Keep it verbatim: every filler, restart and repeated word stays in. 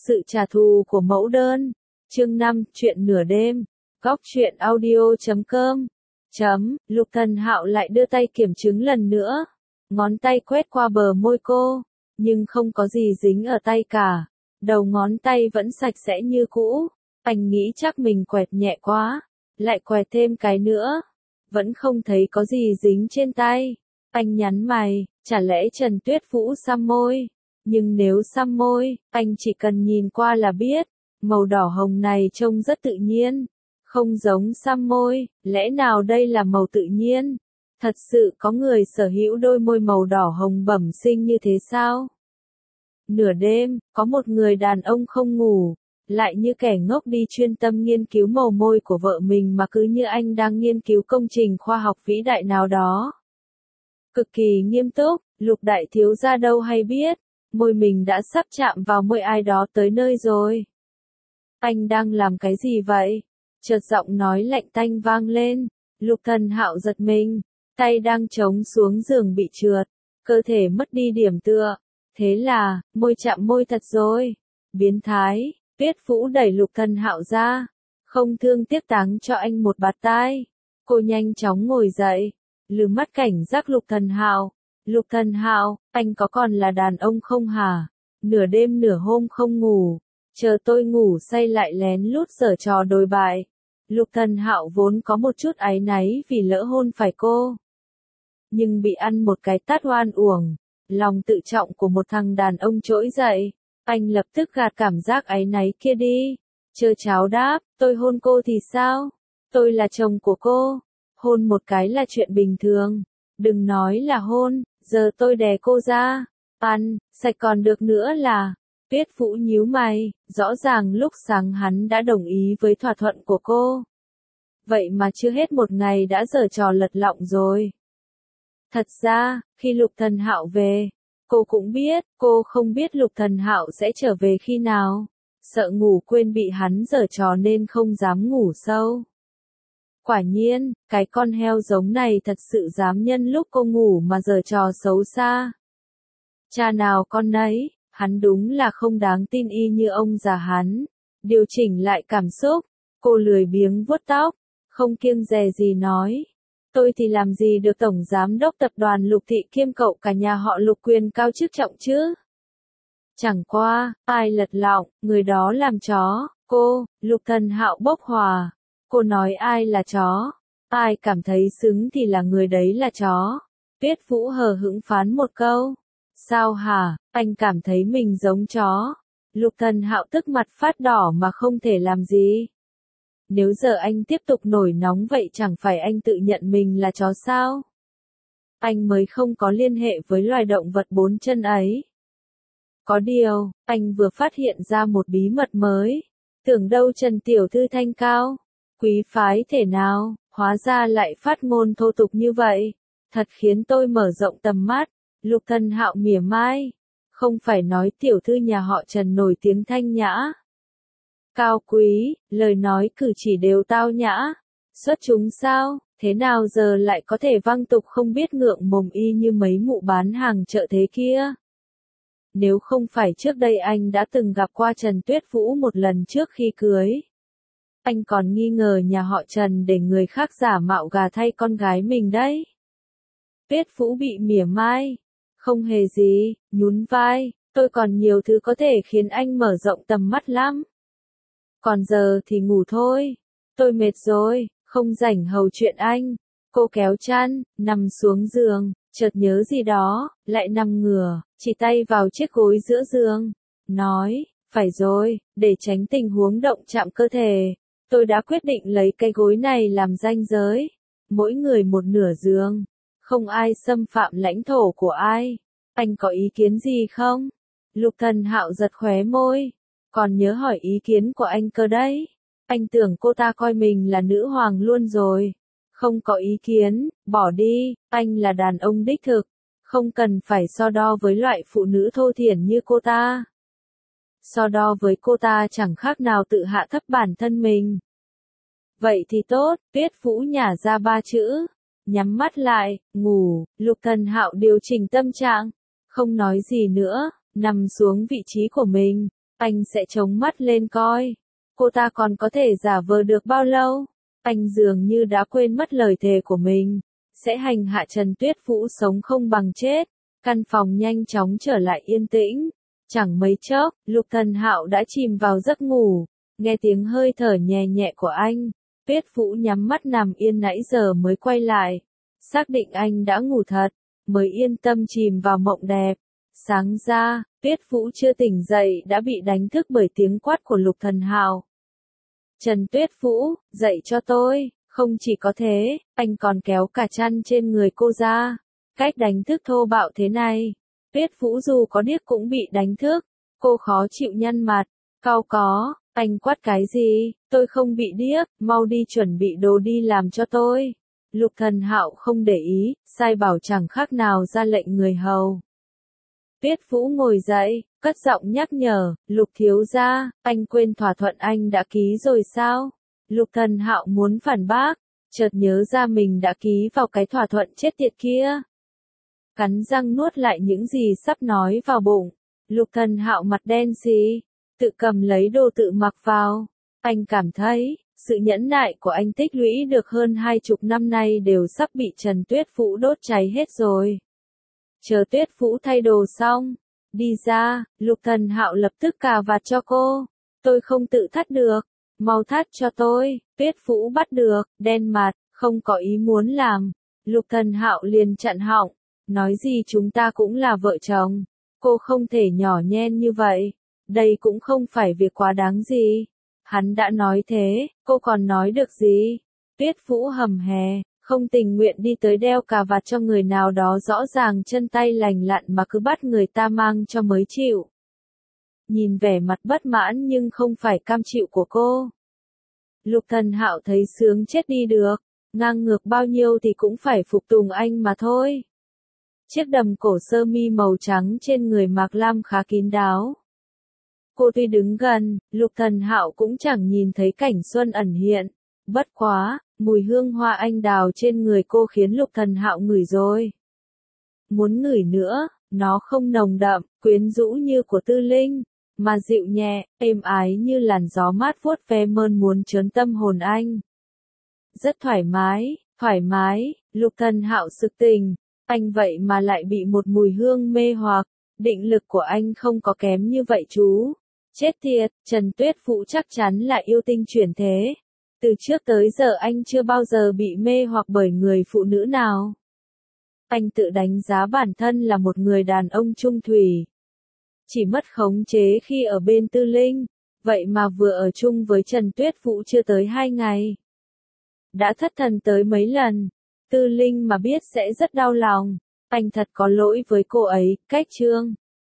Sự trả thù của mẫu đơn. Chương năm, chuyện nửa đêm. Góc truyện audio chấm com. Chấm, Lục Thần Hạo lại đưa tay kiểm chứng lần nữa. Ngón tay quét qua bờ môi cô, nhưng không có gì dính ở tay cả. Đầu ngón tay vẫn sạch sẽ như cũ. Anh nghĩ chắc mình quẹt nhẹ quá, lại quẹt thêm cái nữa. Vẫn không thấy có gì dính trên tay. Anh nhắn mày, chả lẽ Trần Tuyết Vũ xăm môi? Nhưng nếu xăm môi, anh chỉ cần nhìn qua là biết. Màu đỏ hồng này trông rất tự nhiên. Không giống xăm môi, lẽ nào đây là màu tự nhiên? Thật sự có người sở hữu đôi môi màu đỏ hồng bẩm sinh như thế sao? Nửa đêm, có một người đàn ông không ngủ, lại như kẻ ngốc đi chuyên tâm nghiên cứu màu môi của vợ mình mà cứ như anh đang nghiên cứu công trình khoa học vĩ đại nào đó. Cực kỳ nghiêm túc, Lục đại thiếu gia đâu hay biết, môi mình đã sắp chạm vào môi ai đó tới nơi rồi. Anh đang làm cái gì vậy? Chợt giọng nói lạnh tanh vang lên. Lục Thần Hạo giật mình, tay đang chống xuống giường bị trượt, cơ thể mất đi điểm tựa. Thế là, môi chạm môi thật rồi. Biến thái. Tuyết Vũ đẩy Lục Thần Hạo ra, không thương tiếc táng cho anh một bạt tai. Cô nhanh chóng ngồi dậy, lừ mắt cảnh giác Lục Thần Hạo. Lục Thần Hạo, anh có còn là đàn ông không hả? Nửa đêm nửa hôm không ngủ, chờ tôi ngủ say lại lén lút giở trò đồi bại. Lục Thần Hạo vốn có một chút áy náy vì lỡ hôn phải cô, nhưng bị ăn một cái tát oan uổng, lòng tự trọng của một thằng đàn ông trỗi dậy. Anh lập tức gạt cảm giác áy náy kia đi. Chơ cháo đáp, tôi hôn cô thì sao? Tôi là chồng của cô. Hôn một cái là chuyện bình thường. Đừng nói là hôn, giờ tôi đè cô ra. Ăn, sạch còn được nữa là. Tuyết Vũ nhíu mày, rõ ràng lúc sáng hắn đã đồng ý với thỏa thuận của cô. Vậy mà chưa hết một ngày đã giở trò lật lọng rồi. Thật ra, khi Lục Thần Hạo về, cô cũng biết, cô không biết Lục Thần Hạo sẽ trở về khi nào. Sợ ngủ quên bị hắn giở trò nên không dám ngủ sâu. Quả nhiên, cái con heo giống này thật sự dám nhân lúc cô ngủ mà giở trò xấu xa. Cha nào con nấy, hắn đúng là không đáng tin y như ông già hắn. Điều chỉnh lại cảm xúc, cô lười biếng vuốt tóc, không kiêng dè gì nói. Tôi thì làm gì được tổng giám đốc tập đoàn Lục Thị kiêm cậu cả nhà họ Lục quyền cao chức trọng chứ? Chẳng qua, ai lật lọng, người đó làm chó. Cô, Lục Thần Hạo bốc hòa. Cô nói ai là chó? Ai cảm thấy xứng thì là người đấy là chó. Tuyết Vũ hờ hững phán một câu. Sao hả, anh cảm thấy mình giống chó? Lục Thần Hạo tức mặt phát đỏ mà không thể làm gì. Nếu giờ anh tiếp tục nổi nóng vậy chẳng phải anh tự nhận mình là chó sao? Anh mới không có liên hệ với loài động vật bốn chân ấy. Có điều, anh vừa phát hiện ra một bí mật mới. Tưởng đâu Trần Tiểu Thư thanh cao, quý phái thể nào, hóa ra lại phát ngôn thô tục như vậy. Thật khiến tôi mở rộng tầm mắt. Lục Thần Hạo mỉa mai. Không phải nói Tiểu Thư nhà họ Trần nổi tiếng thanh nhã, cao quý, lời nói cử chỉ đều tao nhã. Xuất chúng sao, thế nào giờ lại có thể văng tục không biết ngượng mồm y như mấy mụ bán hàng chợ thế kia? Nếu không phải trước đây anh đã từng gặp qua Trần Tuyết Vũ một lần trước khi cưới, anh còn nghi ngờ nhà họ Trần để người khác giả mạo gà thay con gái mình đấy. Tuyết Vũ bị mỉa mai. Không hề gì, nhún vai, tôi còn nhiều thứ có thể khiến anh mở rộng tầm mắt lắm. Còn giờ thì ngủ thôi. Tôi mệt rồi, không rảnh hầu chuyện anh. Cô kéo chăn, nằm xuống giường, chợt nhớ gì đó, lại nằm ngửa, chỉ tay vào chiếc gối giữa giường. Nói, phải rồi, để tránh tình huống động chạm cơ thể. Tôi đã quyết định lấy cái gối này làm ranh giới. Mỗi người một nửa giường. Không ai xâm phạm lãnh thổ của ai. Anh có ý kiến gì không? Lục Thần Hạo giật khóe môi. Còn nhớ hỏi ý kiến của anh cơ đấy. Anh tưởng cô ta coi mình là nữ hoàng luôn rồi. Không có ý kiến, bỏ đi, anh là đàn ông đích thực. Không cần phải so đo với loại phụ nữ thô thiển như cô ta. So đo với cô ta chẳng khác nào tự hạ thấp bản thân mình. Vậy thì tốt, Tuyết Vũ nhả ra ba chữ. Nhắm mắt lại, ngủ. Lục Thần Hạo điều chỉnh tâm trạng, không nói gì nữa, nằm xuống vị trí của mình. Anh sẽ chống mắt lên coi. Cô ta còn có thể giả vờ được bao lâu? Anh dường như đã quên mất lời thề của mình. Sẽ hành hạ Trần Tuyết Vũ sống không bằng chết. Căn phòng nhanh chóng trở lại yên tĩnh. Chẳng mấy chốc, Lục Thần Hạo đã chìm vào giấc ngủ. Nghe tiếng hơi thở nhẹ nhẹ của anh. Tuyết Vũ nhắm mắt nằm yên nãy giờ mới quay lại. Xác định anh đã ngủ thật, mới yên tâm chìm vào mộng đẹp. Sáng ra, Tuyết Vũ chưa tỉnh dậy đã bị đánh thức bởi tiếng quát của Lục Thần Hạo. Trần Tuyết Vũ, dậy cho tôi. Không chỉ có thế, anh còn kéo cả chăn trên người cô ra. Cách đánh thức thô bạo thế này, Tuyết Vũ dù có điếc cũng bị đánh thức. Cô khó chịu nhăn mặt, cau có, anh quát cái gì, tôi không bị điếc, mau đi chuẩn bị đồ đi làm cho tôi. Lục Thần Hạo không để ý, sai bảo chẳng khác nào ra lệnh người hầu. Tuyết Vũ ngồi dậy, cất giọng nhắc nhở, Lục thiếu gia, anh quên thỏa thuận anh đã ký rồi sao? Lục Thần Hạo muốn phản bác, chợt nhớ ra mình đã ký vào cái thỏa thuận chết tiệt kia. Cắn răng nuốt lại những gì sắp nói vào bụng. Lục Thần Hạo mặt đen xì, tự cầm lấy đồ tự mặc vào. Anh cảm thấy, sự nhẫn nại của anh tích lũy được hơn hai chục năm nay đều sắp bị Trần Tuyết Vũ đốt cháy hết rồi. Chờ Tuyết Vũ thay đồ xong, đi ra, Lục Thần Hạo lập tức cà vạt cho cô. Tôi không tự thắt được, mau thắt cho tôi. Tuyết Vũ bắt được, đen mặt, không có ý muốn làm. Lục Thần Hạo liền chặn họng, nói gì chúng ta cũng là vợ chồng. Cô không thể nhỏ nhen như vậy, đây cũng không phải việc quá đáng gì. Hắn đã nói thế, cô còn nói được gì? Tuyết Vũ hầm hè, không tình nguyện đi tới đeo cà vạt cho người nào đó rõ ràng chân tay lành lặn mà cứ bắt người ta mang cho mới chịu. Nhìn vẻ mặt bất mãn nhưng không phải cam chịu của cô. Lục Thần Hạo thấy sướng chết đi được, ngang ngược bao nhiêu thì cũng phải phục tùng anh mà thôi. Chiếc đầm cổ sơ mi màu trắng trên người Mạc Lam khá kín đáo. Cô tuy đứng gần, Lục Thần Hạo cũng chẳng nhìn thấy cảnh xuân ẩn hiện. Bất quá, mùi hương hoa anh đào trên người cô khiến Lục Thần Hạo ngửi rồi. Muốn ngửi nữa, nó không nồng đậm, quyến rũ như của Tư Linh, mà dịu nhẹ, êm ái như làn gió mát vuốt ve mơn muốn trớn tâm hồn anh. Rất thoải mái, thoải mái, Lục Thần Hạo sực tỉnh, anh vậy mà lại bị một mùi hương mê hoặc, định lực của anh không có kém như vậy chú. Chết tiệt, Trần Tuyết Vũ chắc chắn là yêu tinh chuyển thế. Từ trước tới giờ anh chưa bao giờ bị mê hoặc bởi người phụ nữ nào. Anh tự đánh giá bản thân là một người đàn ông trung thủy. Chỉ mất khống chế khi ở bên Tư Linh, vậy mà vừa ở chung với Trần Tuyết Vũ chưa tới hai ngày. Đã thất thần tới mấy lần, Tư Linh mà biết sẽ rất đau lòng. Anh thật có lỗi với cô ấy, cách trương.